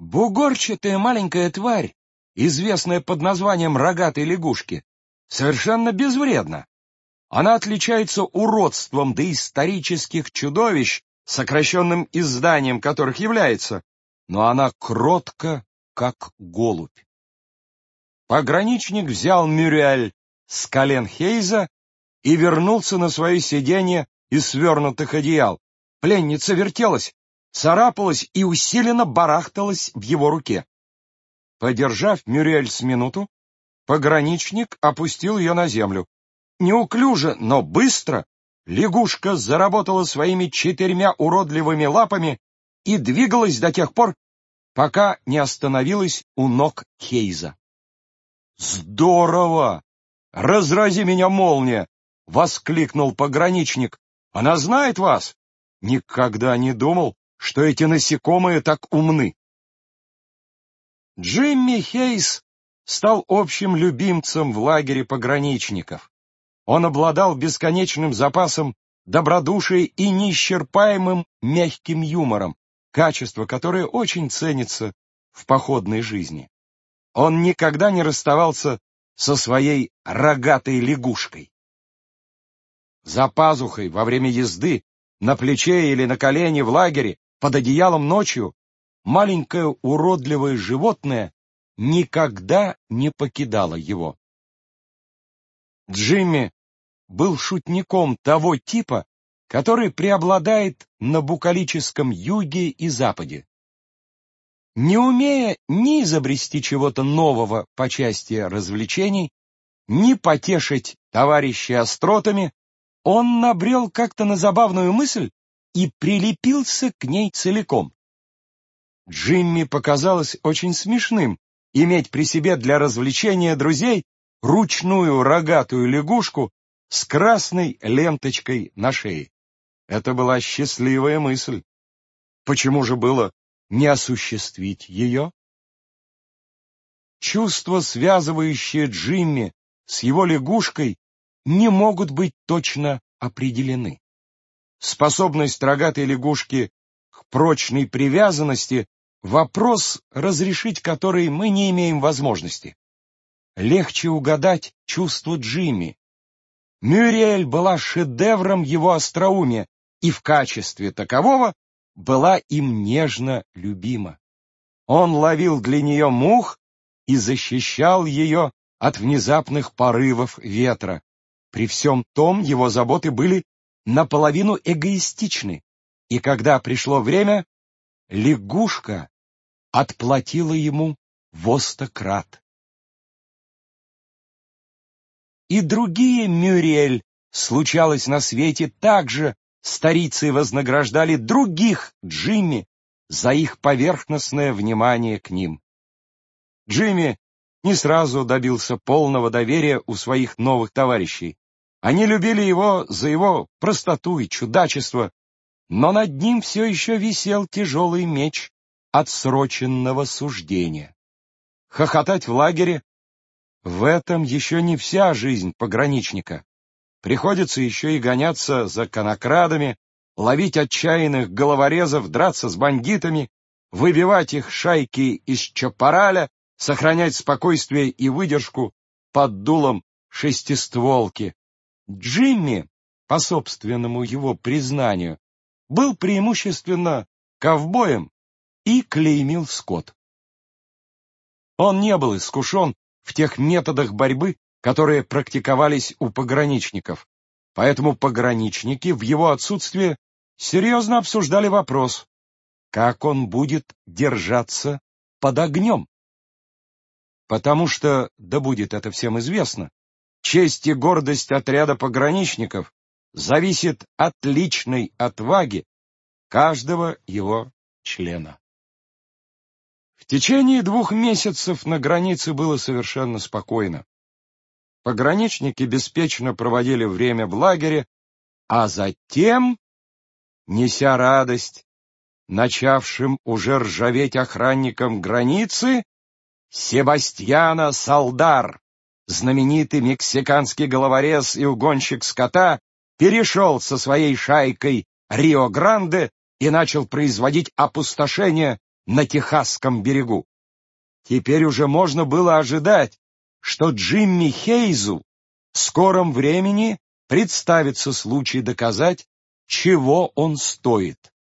Бугорчатая маленькая тварь, известная под названием рогатой лягушки, совершенно безвредна. Она отличается уродством доисторических чудовищ, сокращенным изданием которых является, но она кротка, как голубь. Пограничник взял Мюриэль с колен Хейза и вернулся на свое сиденье из свернутых одеял. Пленница вертелась, царапалась и усиленно барахталась в его руке. Подержав Мюриэль с минуту, пограничник опустил ее на землю. Неуклюже, но быстро лягушка заработала своими 4 уродливыми лапами и двигалась до тех пор, пока не остановилась у ног Хейза. «Здорово! Разрази меня, молния!» — воскликнул пограничник. «Она знает вас? Никогда не думал, что эти насекомые так умны». Джимми Хейз стал общим любимцем в лагере пограничников. Он обладал бесконечным запасом добродушия и неисчерпаемым мягким юмором, качество которое очень ценится в походной жизни. Он никогда не расставался со своей рогатой лягушкой. За пазухой во время езды, на плече или на колене в лагере, под одеялом ночью, маленькое уродливое животное никогда не покидало его. Джимми был шутником того типа, который преобладает на букалическом юге и западе. Не умея ни изобрести чего-то нового по части развлечений, ни потешить товарищей остротами, он набрел как-то на забавную мысль и прилепился к ней целиком. Джимми показалось очень смешным иметь при себе для развлечения друзей ручную рогатую лягушку с красной ленточкой на шее. Это была счастливая мысль. Почему же было не осуществить ее? Чувства, связывающие Джимми с его лягушкой, не могут быть точно определены. Способность рогатой лягушки к прочной привязанности — вопрос, разрешить который мы не имеем возможности. Легче угадать чувства Джимми. Мюриэль была шедевром его остроумия и в качестве такового была им нежно любима. Он ловил для нее мух и защищал ее от внезапных порывов ветра. При всем том его заботы были наполовину эгоистичны, и когда пришло время, лягушка отплатила ему во 100 крат. И другие Мюриэль, случалось на свете, также старицы вознаграждали других Джимми за их поверхностное внимание к ним. Джимми не сразу добился полного доверия у своих новых товарищей. Они любили его за его простоту и чудачество, но над ним все еще висел тяжелый меч отсроченного суждения. Хохотать в лагере — в этом еще не вся жизнь пограничника. Приходится еще и гоняться за конокрадами, ловить отчаянных головорезов, драться с бандитами, выбивать их шайки из чапараля, сохранять спокойствие и выдержку под дулом шестистволки. Джимми, по собственному его признанию, был преимущественно ковбоем и клеймил скот. Он не был искушен в тех методах борьбы, которые практиковались у пограничников, поэтому пограничники в его отсутствие серьезно обсуждали вопрос, как он будет держаться под огнем. Потому что, да будет это всем известно, честь и гордость отряда пограничников зависит от личной отваги каждого его члена. В течение 2 месяцев на границе было совершенно спокойно. Пограничники беспечно проводили время в лагере, а затем, неся радость начавшим уже ржаветь охранникам границы, Себастьяно Салдар, знаменитый мексиканский головорез и угонщик скота, перешел со своей шайкой Рио-Гранде и начал производить опустошение на Техасском берегу. Теперь уже можно было ожидать, что Джимми Хейзу в скором времени представится случай доказать, чего он стоит.